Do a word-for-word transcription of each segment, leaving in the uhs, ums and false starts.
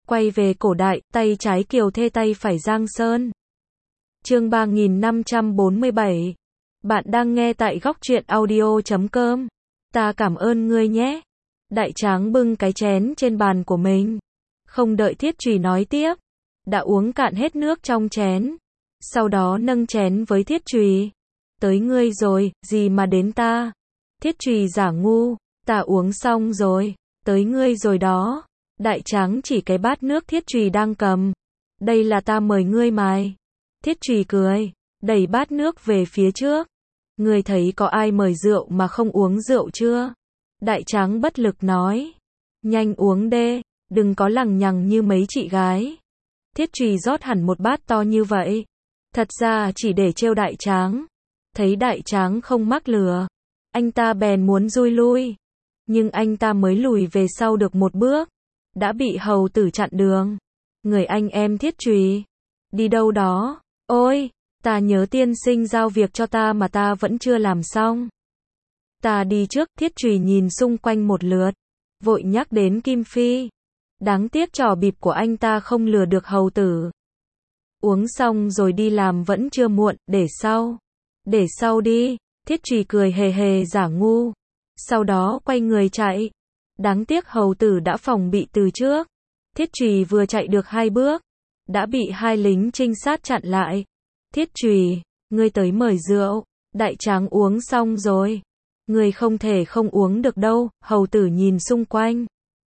Quay về cổ đại, tay trái Kiều Thê tay phải Giang Sơn. Chương ba nghìn năm trăm bốn mươi bảy. Bạn đang nghe tại góc truyện audio chấm com. Ta cảm ơn ngươi nhé. Đại tráng bưng cái chén trên bàn của mình. Không đợi Thiết Trùy nói tiếp. Đã uống cạn hết nước trong chén. Sau đó nâng chén với Thiết Trùy. Tới ngươi rồi, gì mà đến ta? Thiết Trùy giả ngu. Ta uống xong rồi. Tới ngươi rồi đó. Đại tráng chỉ cái bát nước Thiết Trùy đang cầm. Đây là ta mời ngươi mài. Thiết Trùy cười. Đẩy bát nước về phía trước. Ngươi thấy có ai mời rượu mà không uống rượu chưa? Đại tráng bất lực nói. Nhanh uống đê. Đừng có lằng nhằng như mấy chị gái. Thiết Trùy rót hẳn một bát to như vậy. Thật ra chỉ để trêu đại tráng. Thấy đại tráng không mắc lừa. Anh ta bèn muốn rui lui. Nhưng anh ta mới lùi về sau được một bước. Đã bị hầu tử chặn đường. Người anh em Thiết Trùy. Đi đâu đó? Ôi, ta nhớ tiên sinh giao việc cho ta mà ta vẫn chưa làm xong. Ta đi trước. Thiết Trùy nhìn xung quanh một lượt. Vội nhắc đến Kim Phi. Đáng tiếc trò bịp của anh ta không lừa được hầu tử. Uống xong rồi đi làm vẫn chưa muộn, để sau. Để sau đi. Thiết Trùy cười hề hề giả ngu. Sau đó quay người chạy. Đáng tiếc hầu tử đã phòng bị từ trước. Thiết Trùy vừa chạy được hai bước. Đã bị hai lính trinh sát chặn lại. Thiết Trùy, ngươi tới mời rượu. Đại tráng uống xong rồi. Ngươi không thể không uống được đâu. Hầu tử nhìn xung quanh.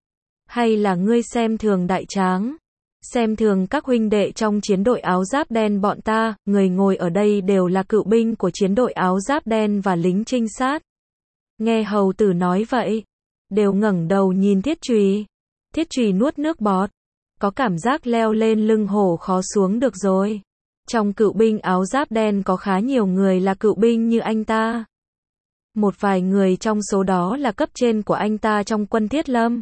Hay là ngươi xem thường đại tráng? Xem thường các huynh đệ trong chiến đội áo giáp đen bọn ta. Người ngồi ở đây đều là cựu binh của chiến đội áo giáp đen và lính trinh sát. Nghe hầu tử nói vậy. Đều ngẩng đầu nhìn Thiết Trùy. Thiết Trùy nuốt nước bọt. Có cảm giác leo lên lưng hổ khó xuống được rồi. Trong cựu binh áo giáp đen có khá nhiều người là cựu binh như anh ta. Một vài người trong số đó là cấp trên của anh ta trong quân Thiết Lâm.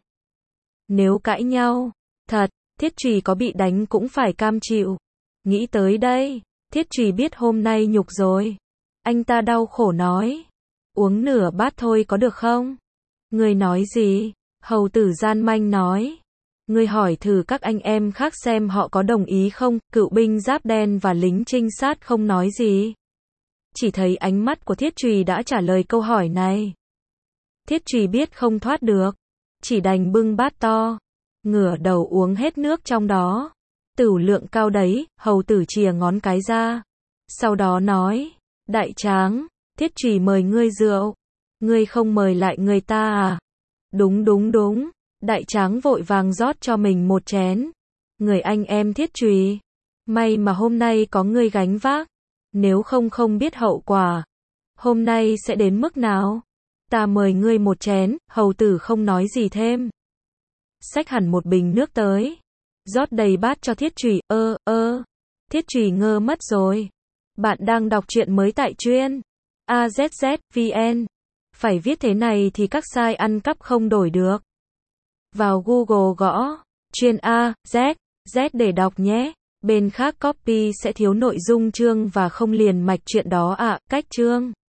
Nếu cãi nhau, thật, Thiết Trùy có bị đánh cũng phải cam chịu. Nghĩ tới đây, Thiết Trùy biết hôm nay nhục rồi. Anh ta đau khổ nói. Uống nửa bát thôi có được không? Ngươi nói gì? Hầu tử gian manh nói. Ngươi hỏi thử các anh em khác xem họ có đồng ý không? Cựu binh giáp đen và lính trinh sát không nói gì. Chỉ thấy ánh mắt của Thiết Trùy đã trả lời câu hỏi này. Thiết Trùy biết không thoát được. Chỉ đành bưng bát to. Ngửa đầu uống hết nước trong đó. Tửu lượng cao đấy. Hầu tử chìa ngón cái ra. Sau đó nói. Đại tráng, Thiết Trùy mời ngươi rượu. Ngươi không mời lại người ta à? Đúng đúng đúng. Đại tráng vội vàng rót cho mình một chén. Người anh em Thiết Trùy. May mà hôm nay có ngươi gánh vác. Nếu không không biết hậu quả. Hôm nay sẽ đến mức nào? Ta mời ngươi một chén. Hầu tử không nói gì thêm. Xách hẳn một bình nước tới. Rót đầy bát cho Thiết Trùy. Ơ, ơ. Thiết Trùy ngơ mất rồi. Bạn đang đọc truyện mới tại truyện a zét zét vê en. Phải viết thế này thì các site ăn cắp không đổi được. Vào Google gõ truyện a zét zét để đọc nhé. Bên khác copy sẽ thiếu nội dung chương và không liền mạch chuyện đó ạ. À, cách chương